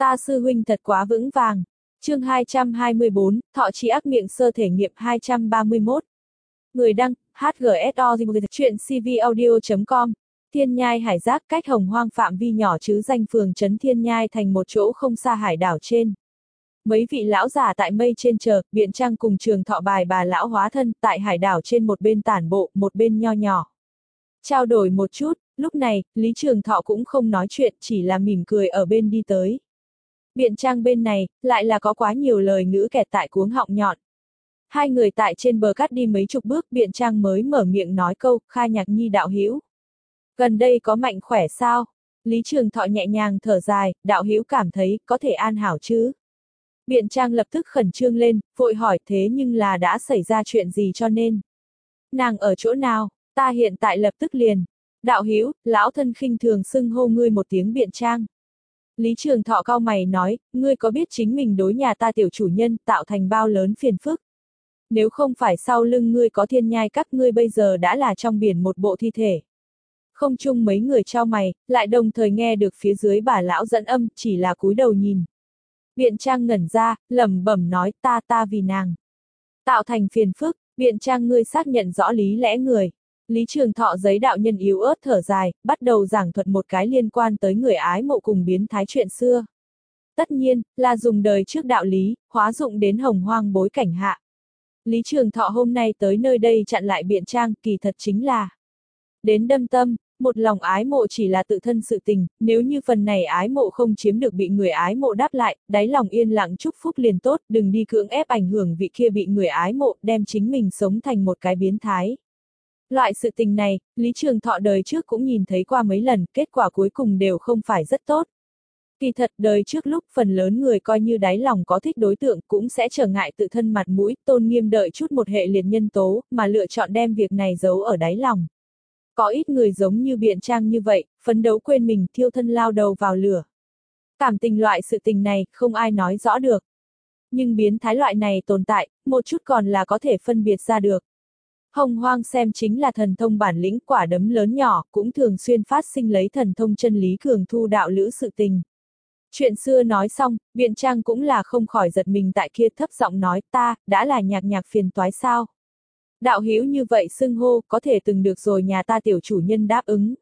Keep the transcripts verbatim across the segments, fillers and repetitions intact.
Ta sư huynh thật quá vững vàng. Chương hai trăm hai mươi bốn, Thọ trì ác miệng sơ thể nghiệm hai trăm ba mươi mốt. Người đăng, hát giê ét o chuyện cvaudio chấm com. Thiên Nhai Hải Giác cách Hồng Hoang phạm vi nhỏ chứ danh phường trấn Thiên Nhai thành một chỗ không xa hải đảo trên. Mấy vị lão già tại mây trên chờ, Biện Trang cùng Trường Thọ bài bà lão hóa thân tại hải đảo trên, một bên tản bộ, một bên nho nhỏ. Trao đổi một chút, lúc này, Lý Trường Thọ cũng không nói chuyện, chỉ là mỉm cười ở bên đi tới. Biện Trang bên này, lại là có quá nhiều lời ngữ kẹt tại cuống họng nhọn. Hai người tại trên bờ cát đi mấy chục bước, Biện Trang mới mở miệng nói câu, Kha Nhạc Nhi đạo hữu. Gần đây có mạnh khỏe sao? Lý Trường Thọ nhẹ nhàng thở dài, đạo hữu cảm thấy, có thể an hảo chứ? Biện Trang lập tức khẩn trương lên, vội hỏi thế nhưng là đã xảy ra chuyện gì cho nên? Nàng ở chỗ nào? Ta hiện tại lập tức liền. Đạo hữu, lão thân khinh thường xưng hô ngươi một tiếng Biện Trang. Lý Trường Thọ cau mày nói, ngươi có biết chính mình đối nhà ta tiểu chủ nhân tạo thành bao lớn phiền phức? Nếu không phải sau lưng ngươi có Thiên Nhai các, ngươi bây giờ đã là trong biển một bộ thi thể. Không chung mấy người trao mày, lại đồng thời nghe được phía dưới bà lão dẫn âm, chỉ là cúi đầu nhìn. Biện Trang ngẩn ra, lẩm bẩm nói ta ta vì nàng tạo thành phiền phức. Biện Trang ngươi xác nhận rõ lý lẽ người. Lý Trường Thọ giấy đạo nhân yếu ớt thở dài, bắt đầu giảng thuật một cái liên quan tới người ái mộ cùng biến thái chuyện xưa. Tất nhiên, là dùng đời trước đạo lý, hóa dụng đến Hồng Hoang bối cảnh hạ. Lý Trường Thọ hôm nay tới nơi đây chặn lại Biện Trang, kỳ thật chính là đến đâm tâm. Một lòng ái mộ chỉ là tự thân sự tình, nếu như phần này ái mộ không chiếm được bị người ái mộ đáp lại, đáy lòng yên lặng chúc phúc liền tốt, đừng đi cưỡng ép ảnh hưởng vị kia bị người ái mộ, đem chính mình sống thành một cái biến thái. Loại sự tình này, Lý Trường Thọ đời trước cũng nhìn thấy qua mấy lần, kết quả cuối cùng đều không phải rất tốt. Kỳ thật đời trước lúc phần lớn người coi như đáy lòng có thích đối tượng cũng sẽ trở ngại tự thân mặt mũi, tôn nghiêm đợi chút một hệ liệt nhân tố, mà lựa chọn đem việc này giấu ở đáy lòng. Có ít người giống như Biện Trang như vậy, phấn đấu quên mình, thiêu thân lao đầu vào lửa. Cảm tình loại sự tình này, không ai nói rõ được. Nhưng biến thái loại này tồn tại, một chút còn là có thể phân biệt ra được. Hồng Hoang xem chính là thần thông bản lĩnh, quả đấm lớn nhỏ, cũng thường xuyên phát sinh lấy thần thông chân lý cường thu đạo lữ sự tình. Chuyện xưa nói xong, Biện Trang cũng là không khỏi giật mình tại kia thấp giọng nói ta, đã là nhạc nhạc phiền toái sao? Đạo hữu như vậy xưng hô, có thể từng được rồi nhà ta tiểu chủ nhân đáp ứng.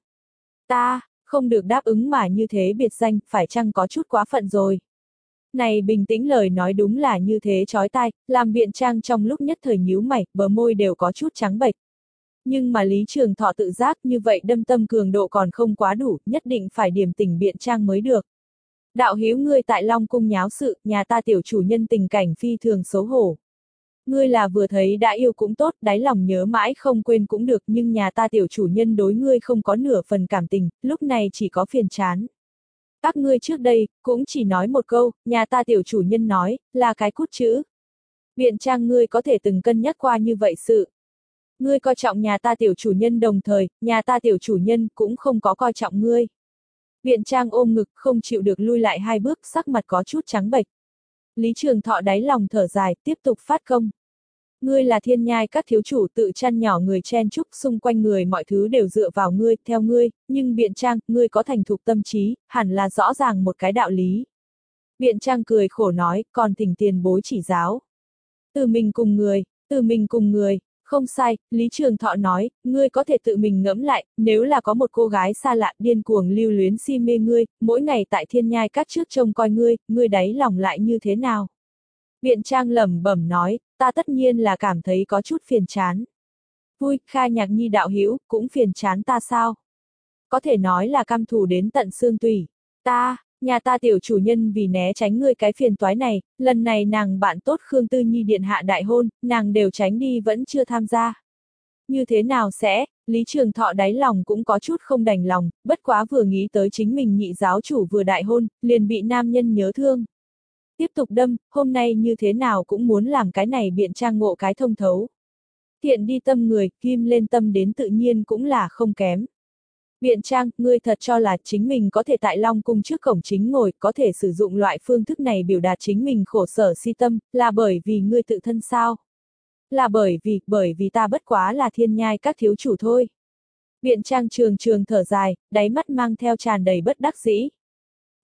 Ta, không được đáp ứng mà như thế biệt danh, phải chăng có chút quá phận rồi. Này bình tĩnh lời nói đúng là như thế chói tai, làm Biện Trang trong lúc nhất thời nhíu mày, bờ môi đều có chút trắng bệch. Nhưng mà Lý Trường Thọ tự giác như vậy đâm tâm cường độ còn không quá đủ, nhất định phải điểm tỉnh Biện Trang mới được. Đạo hữu ngươi tại Long Cung nháo sự, nhà ta tiểu chủ nhân tình cảnh phi thường xấu hổ. Ngươi là vừa thấy đã yêu cũng tốt, đáy lòng nhớ mãi không quên cũng được, nhưng nhà ta tiểu chủ nhân đối ngươi không có nửa phần cảm tình, lúc này chỉ có phiền chán. Các ngươi trước đây, cũng chỉ nói một câu, nhà ta tiểu chủ nhân nói, là cái cút chữ. Biện Trang ngươi có thể từng cân nhắc qua như vậy sự. Ngươi coi trọng nhà ta tiểu chủ nhân đồng thời, nhà ta tiểu chủ nhân cũng không có coi trọng ngươi. Biện Trang ôm ngực, không chịu được lui lại hai bước, sắc mặt có chút trắng bệch. Lý Trường Thọ đáy lòng thở dài, tiếp tục phát công. Ngươi là Thiên Nhai các thiếu chủ tự chăn nhỏ người chen chúc, xung quanh người mọi thứ đều dựa vào ngươi, theo ngươi, nhưng Biện Trang, ngươi có thành thục tâm trí, hẳn là rõ ràng một cái đạo lý. Biện Trang cười khổ nói, còn thỉnh tiền bối chỉ giáo. Từ mình cùng người, từ mình cùng người, không sai, Lý Trường Thọ nói, ngươi có thể tự mình ngẫm lại, nếu là có một cô gái xa lạ điên cuồng lưu luyến si mê ngươi, mỗi ngày tại Thiên Nhai các trước trông coi ngươi, ngươi đáy lòng lại như thế nào? Biện Trang lẩm bẩm nói, ta tất nhiên là cảm thấy có chút phiền chán. Vui, Kha Nhạc Nhi đạo hữu cũng phiền chán ta sao? Có thể nói là căm thù đến tận xương tủy. Ta, nhà ta tiểu chủ nhân vì né tránh ngươi cái phiền toái này, lần này nàng bạn tốt Khương Tư Nhi điện hạ đại hôn, nàng đều tránh đi vẫn chưa tham gia. Như thế nào sẽ, Lý Trường Thọ đáy lòng cũng có chút không đành lòng, bất quá vừa nghĩ tới chính mình nhị giáo chủ vừa đại hôn, liền bị nam nhân nhớ thương. Tiếp tục đâm, hôm nay như thế nào cũng muốn làm cái này Biện Trang ngộ cái thông thấu. Thiện đi tâm người, kim lên tâm đến tự nhiên cũng là không kém. Biện Trang, ngươi thật cho là chính mình có thể tại Long Cung trước cổng chính ngồi, có thể sử dụng loại phương thức này biểu đạt chính mình khổ sở si tâm, là bởi vì ngươi tự thân sao? Là bởi vì, bởi vì ta bất quá là Thiên Nhai các thiếu chủ thôi. Biện Trang trường trường thở dài, đáy mắt mang theo tràn đầy bất đắc dĩ.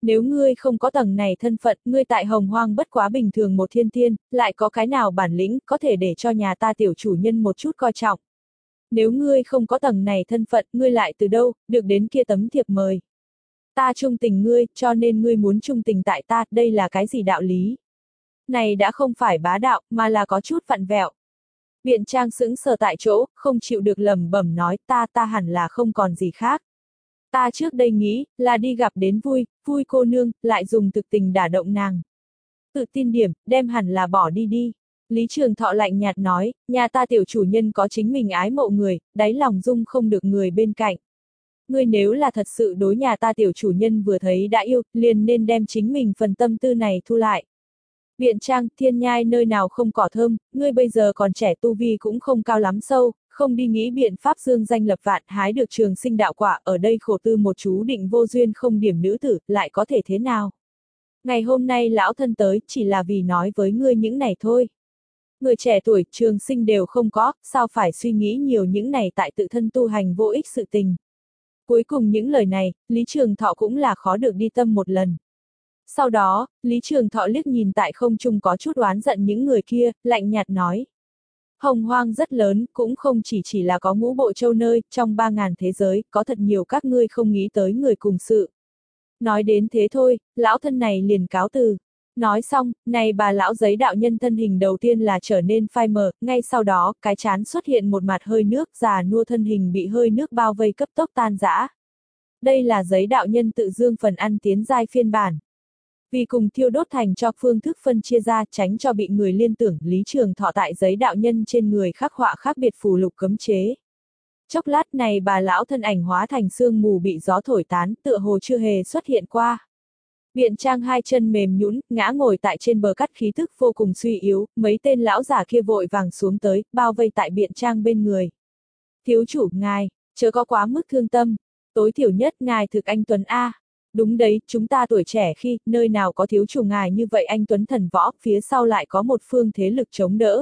Nếu ngươi không có tầng này thân phận, ngươi tại Hồng Hoang bất quá bình thường một thiên tiên, lại có cái nào bản lĩnh có thể để cho nhà ta tiểu chủ nhân một chút coi trọng. Nếu ngươi không có tầng này thân phận, ngươi lại từ đâu, được đến kia tấm thiệp mời. Ta trung tình ngươi, cho nên ngươi muốn trung tình tại ta, đây là cái gì đạo lý? Này đã không phải bá đạo, mà là có chút vặn vẹo. Biện Trang sững sờ tại chỗ, không chịu được lẩm bẩm nói, ta ta hẳn là không còn gì khác. Ta trước đây nghĩ, là đi gặp đến vui, vui cô nương, lại dùng thực tình đả động nàng. Tự tin điểm, đem hẳn là bỏ đi đi. Lý Trường Thọ lạnh nhạt nói, nhà ta tiểu chủ nhân có chính mình ái mộ người, đáy lòng dung không được người bên cạnh. Ngươi nếu là thật sự đối nhà ta tiểu chủ nhân vừa thấy đã yêu, liền nên đem chính mình phần tâm tư này thu lại. Biện Trang, thiên nhai nơi nào không cỏ thơm, ngươi bây giờ còn trẻ tu vi cũng không cao lắm sâu, không đi nghĩ biện pháp dương danh lập vạn hái được trường sinh đạo quả, ở đây khổ tư một chú định vô duyên không điểm nữ tử, lại có thể thế nào? Ngày hôm nay lão thân tới, chỉ là vì nói với ngươi những này thôi. Người trẻ tuổi, trường sinh đều không có, sao phải suy nghĩ nhiều những này tại tự thân tu hành vô ích sự tình. Cuối cùng những lời này, Lý Trường Thọ cũng là khó được đi tâm một lần. Sau đó, Lý Trường Thọ liếc nhìn tại không trung có chút oán giận những người kia, lạnh nhạt nói. Hồng Hoang rất lớn, cũng không chỉ chỉ là có ngũ bộ châu nơi, trong ba ngàn thế giới, có thật nhiều các ngươi không nghĩ tới người cùng sự. Nói đến thế thôi, lão thân này liền cáo từ. Nói xong, này bà lão giấy đạo nhân thân hình đầu tiên là trở nên phai mờ, ngay sau đó, cái chán xuất hiện một mặt hơi nước, già nua thân hình bị hơi nước bao vây cấp tốc tan rã. Đây là giấy đạo nhân tự dương phần ăn tiến giai phiên bản. Vì cùng thiêu đốt thành cho phương thức phân chia ra, tránh cho bị người liên tưởng, Lý Trường Thọ tại giấy đạo nhân trên người khắc họa khác biệt phù lục cấm chế. Chốc lát này bà lão thân ảnh hóa thành sương mù bị gió thổi tán, tựa hồ chưa hề xuất hiện qua. Biện Trang hai chân mềm nhũn, ngã ngồi tại trên bờ cắt, khí thức vô cùng suy yếu, mấy tên lão giả kia vội vàng xuống tới, bao vây tại Biện Trang bên người. Thiếu chủ, ngài, chớ có quá mức thương tâm, tối thiểu nhất ngài thực anh Tuấn A. Đúng đấy, chúng ta tuổi trẻ khi, nơi nào có thiếu chủ ngài như vậy anh Tuấn thần võ, phía sau lại có một phương thế lực chống đỡ.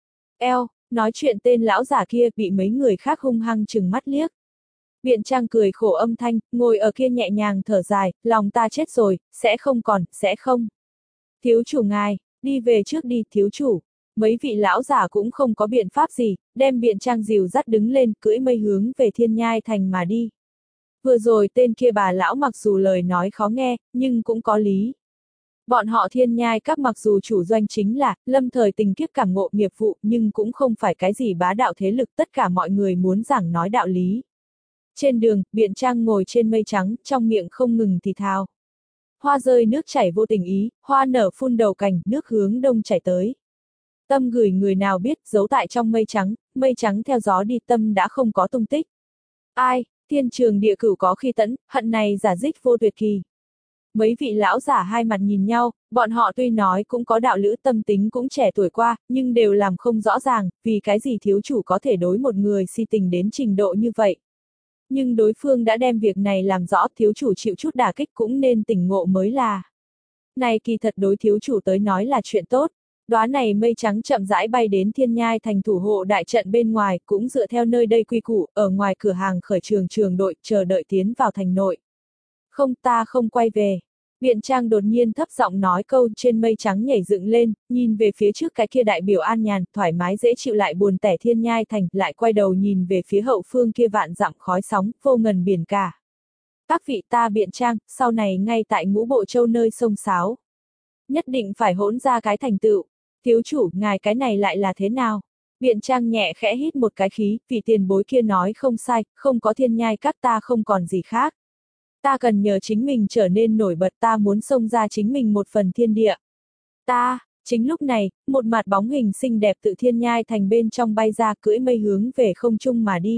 Eo, nói chuyện tên lão giả kia bị mấy người khác hung hăng chừng mắt liếc. Biện Trang cười khổ âm thanh, ngồi ở kia nhẹ nhàng thở dài, lòng ta chết rồi, sẽ không còn, sẽ không. Thiếu chủ ngài, đi về trước đi, thiếu chủ. Mấy vị lão giả cũng không có biện pháp gì, đem Biện Trang dìu dắt đứng lên, cưỡi mây hướng về Thiên Nhai Thành mà đi. Vừa rồi tên kia bà lão mặc dù lời nói khó nghe, nhưng cũng có lý. Bọn họ Thiên Nhai các mặc dù chủ doanh chính là, lâm thời tình kiếp cảm ngộ nghiệp vụ, nhưng cũng không phải cái gì bá đạo thế lực, tất cả mọi người muốn giảng nói đạo lý. Trên đường, Biện Trang ngồi trên mây trắng, trong miệng không ngừng thì thào. Hoa rơi nước chảy vô tình ý, hoa nở phun đầu cành, nước hướng đông chảy tới. Tâm gửi người nào biết, giấu tại trong mây trắng, mây trắng theo gió đi, tâm đã không có tung tích. Ai, thiên trường địa cửu có khi tẫn, hận này giả dích vô tuyệt kỳ. Mấy vị lão giả hai mặt nhìn nhau, bọn họ tuy nói cũng có đạo lữ, tâm tính cũng trẻ tuổi qua, nhưng đều làm không rõ ràng, vì cái gì thiếu chủ có thể đối một người si tình đến trình độ như vậy. Nhưng đối phương đã đem việc này làm rõ, thiếu chủ chịu chút đả kích cũng nên tỉnh ngộ mới là. Này kỳ thật đối thiếu chủ tới nói là chuyện tốt. Đóa này mây trắng chậm rãi bay đến Thiên Nhai Thành thủ hộ đại trận bên ngoài, cũng dựa theo nơi đây quy củ, ở ngoài cửa hàng khởi trường trường đội, chờ đợi tiến vào thành nội. Không, ta không quay về. Biện Trang đột nhiên thấp giọng nói câu, trên mây trắng nhảy dựng lên, nhìn về phía trước cái kia đại biểu an nhàn, thoải mái dễ chịu lại buồn tẻ Thiên Nhai Thành, lại quay đầu nhìn về phía hậu phương kia vạn dặm khói sóng, vô ngần biển cả. Các vị, ta Biện Trang, sau này ngay tại Ngũ Bộ Châu nơi sông Sáo. Nhất định phải hỗn ra cái thành tựu. Thiếu chủ, ngài cái này lại là thế nào? Biện Trang nhẹ khẽ hít một cái khí, vì tiền bối kia nói không sai, không có Thiên Nhai các ta không còn gì khác. Ta cần nhờ chính mình trở nên nổi bật, ta muốn xông ra chính mình một phần thiên địa. Ta, chính lúc này, một mặt bóng hình xinh đẹp tự Thiên Nhai Thành bên trong bay ra, cưỡi mây hướng về không trung mà đi.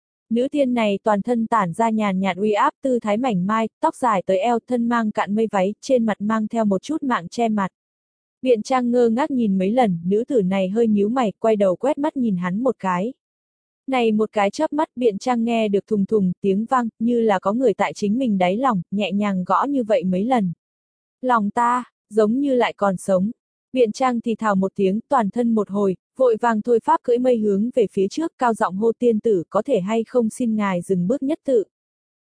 Nữ tiên này toàn thân tản ra nhàn nhạt uy áp, tư thái mảnh mai, tóc dài tới eo, thân mang cạn mây váy, trên mặt mang theo một chút mạng che mặt. Biện Trang ngơ ngác nhìn mấy lần, nữ tử này hơi nhíu mày, quay đầu quét mắt nhìn hắn một cái. Này một cái chớp mắt, Biện Trang nghe được thùng thùng tiếng vang, như là có người tại chính mình đáy lòng, nhẹ nhàng gõ như vậy mấy lần. Lòng ta, giống như lại còn sống. Biện Trang thì thào một tiếng, toàn thân một hồi, vội vàng thôi pháp cưỡi mây hướng về phía trước, cao giọng hô tiên tử, có thể hay không xin ngài dừng bước nhất tự. Ách,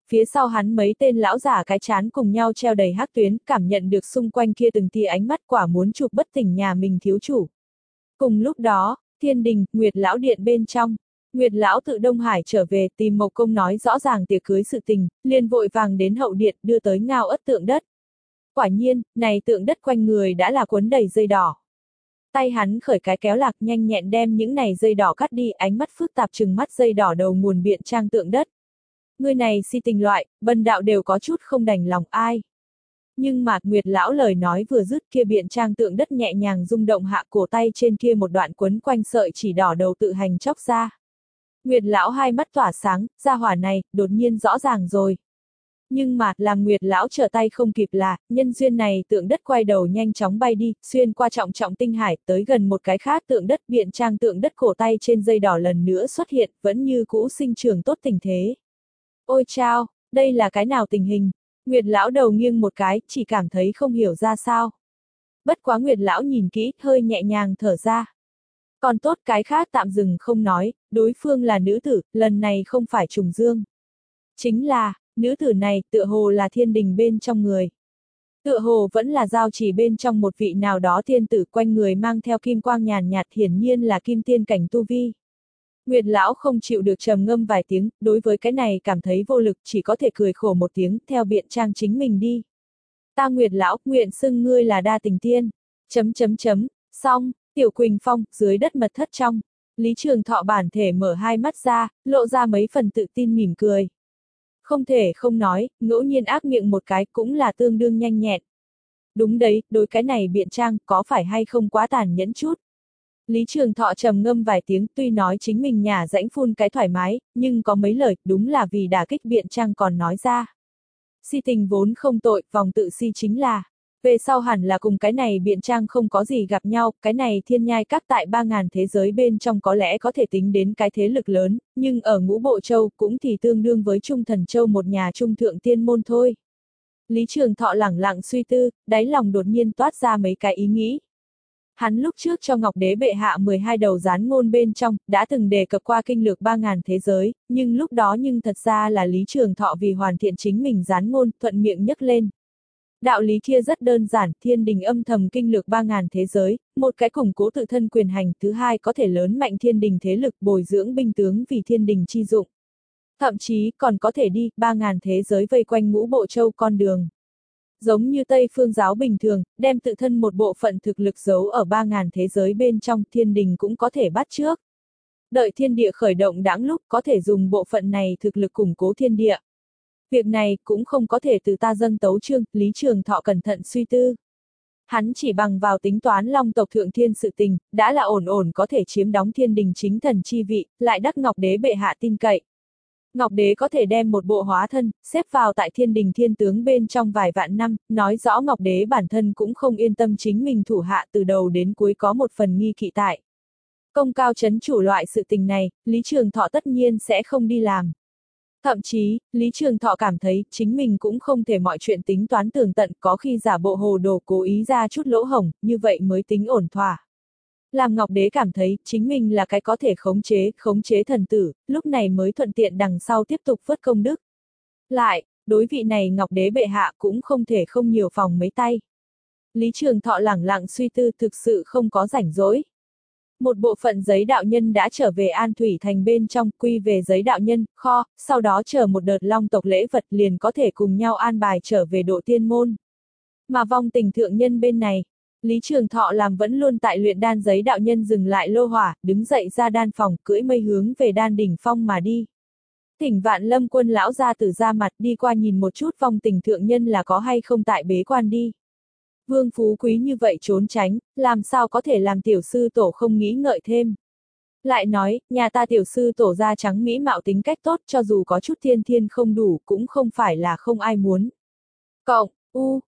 phía sau hắn mấy tên lão giả cái chán cùng nhau treo đầy hắc tuyến, cảm nhận được xung quanh kia từng tia ánh mắt quả muốn chụp bất tỉnh nhà mình thiếu chủ. Cùng lúc đó, thiên đình, Nguyệt lão điện bên trong, Nguyệt lão tự Đông Hải trở về tìm Mộc Công nói rõ ràng tiệc cưới sự tình, liền vội vàng đến hậu điện đưa tới ngao ất tượng đất. Quả nhiên, này tượng đất quanh người đã là quấn đầy dây đỏ. Tay hắn khởi cái kéo lạc nhanh nhẹn đem những này dây đỏ cắt đi, ánh mắt phức tạp trừng mắt dây đỏ đầu nguồn biện trang tượng đất. Người này si tình loại, bần đạo đều có chút không đành lòng ai. Nhưng mà, Nguyệt lão lời nói vừa dứt kia biện trang tượng đất nhẹ nhàng rung động hạ cổ tay trên kia một đoạn quấn quanh sợi chỉ đỏ đầu tự hành chóc ra. Nguyệt lão hai mắt tỏa sáng, gia hỏa này, đột nhiên rõ ràng rồi. Nhưng mà, làm Nguyệt lão trở tay không kịp là, nhân duyên này tượng đất quay đầu nhanh chóng bay đi, xuyên qua trọng trọng tinh hải, tới gần một cái khác tượng đất, biện trang tượng đất cổ tay trên dây đỏ lần nữa xuất hiện, vẫn như cũ sinh trưởng tốt tình thế. Ôi chao, đây là cái nào tình hình? Nguyệt lão đầu nghiêng một cái, chỉ cảm thấy không hiểu ra sao. Bất quá Nguyệt lão nhìn kỹ, hơi nhẹ nhàng thở ra. Còn tốt cái khác tạm dừng không nói, đối phương là nữ tử, lần này không phải trùng dương. Chính là, nữ tử này, tựa hồ là thiên đình bên trong người. Tựa hồ vẫn là giao chỉ bên trong một vị nào đó thiên tử quanh người mang theo kim quang nhàn nhạt, hiển nhiên là kim tiên cảnh tu vi. Nguyệt lão không chịu được trầm ngâm vài tiếng, đối với cái này cảm thấy vô lực, chỉ có thể cười khổ một tiếng, theo biện trang chính mình đi. Ta Nguyệt lão, nguyện xưng ngươi là đa tình tiên. Chấm chấm chấm, xong, Tiểu Quỳnh Phong, dưới đất mật thất trong. Lý Trường Thọ bản thể mở hai mắt ra, lộ ra mấy phần tự tin mỉm cười. Không thể không nói, ngẫu nhiên ác miệng một cái cũng là tương đương nhanh nhẹn. Đúng đấy, đối cái này biện trang, có phải hay không quá tàn nhẫn chút. Lý Trường Thọ trầm ngâm vài tiếng, tuy nói chính mình nhà rãnh phun cái thoải mái, nhưng có mấy lời, đúng là vì đả kích biện trang còn nói ra. Si tình vốn không tội, vòng tự si chính là. Về sau hẳn là cùng cái này biện trang không có gì gặp nhau, cái này thiên nhai các tại ba ngàn thế giới bên trong có lẽ có thể tính đến cái thế lực lớn, nhưng ở ngũ bộ châu cũng thì tương đương với Trung Thần Châu một nhà trung thượng tiên môn thôi. Lý Trường Thọ lẳng lặng suy tư, đáy lòng đột nhiên toát ra mấy cái ý nghĩ. Hắn lúc trước cho Ngọc Đế bệ hạ mười hai đầu gián ngôn bên trong, đã từng đề cập qua kinh lược ba ngàn thế giới, nhưng lúc đó nhưng thật ra là Lý Trường Thọ vì hoàn thiện chính mình gián ngôn, thuận miệng nhấc lên. Đạo lý kia rất đơn giản, thiên đình âm thầm kinh lược ba ngàn thế giới, một cái củng cố tự thân quyền hành, thứ hai có thể lớn mạnh thiên đình thế lực bồi dưỡng binh tướng vì thiên đình chi dụng. Thậm chí còn có thể đi ba ngàn thế giới vây quanh ngũ bộ châu con đường. Giống như Tây Phương giáo bình thường, đem tự thân một bộ phận thực lực giấu ở ba ngàn thế giới bên trong, thiên đình cũng có thể bắt trước. Đợi thiên địa khởi động đãng lúc có thể dùng bộ phận này thực lực củng cố thiên địa. Việc này cũng không có thể từ ta dâng tấu chương, Lý Trường Thọ cẩn thận suy tư. Hắn chỉ bằng vào tính toán long tộc thượng thiên sự tình, đã là ổn ổn có thể chiếm đóng thiên đình chính thần chi vị, lại đắc Ngọc Đế bệ hạ tin cậy. Ngọc Đế có thể đem một bộ hóa thân, xếp vào tại thiên đình thiên tướng bên trong vài vạn năm, nói rõ Ngọc Đế bản thân cũng không yên tâm chính mình thủ hạ từ đầu đến cuối có một phần nghi kỵ tại. Công cao chấn chủ loại sự tình này, Lý Trường Thọ tất nhiên sẽ không đi làm. Thậm chí, Lý Trường Thọ cảm thấy chính mình cũng không thể mọi chuyện tính toán tường tận, có khi giả bộ hồ đồ cố ý ra chút lỗ hổng, như vậy mới tính ổn thỏa. Làm Ngọc Đế cảm thấy chính mình là cái có thể khống chế, khống chế thần tử, lúc này mới thuận tiện đằng sau tiếp tục vớt công đức. Lại, đối vị này Ngọc Đế bệ hạ cũng không thể không nhiều phòng mấy tay. Lý Trường Thọ lẳng lặng suy tư thực sự không có rảnh rỗi. Một bộ phận giấy đạo nhân đã trở về An Thủy Thành bên trong, quy về giấy đạo nhân, kho, sau đó chờ một đợt long tộc lễ vật liền có thể cùng nhau an bài trở về độ tiên môn. Mà vong tình thượng nhân bên này, Lý Trường Thọ làm vẫn luôn tại luyện đan giấy đạo nhân dừng lại lô hỏa, đứng dậy ra đan phòng, cưỡi mây hướng về đan đỉnh phong mà đi. Thỉnh Vạn Lâm Quân lão ra từ ra mặt đi qua nhìn một chút vong tình thượng nhân là có hay không tại bế quan đi. Vương phú quý như vậy trốn tránh, làm sao có thể làm tiểu sư tổ không nghĩ ngợi thêm. Lại nói, nhà ta tiểu sư tổ da trắng mỹ mạo tính cách tốt cho dù có chút thiên thiên không đủ cũng không phải là không ai muốn. Cộng, u,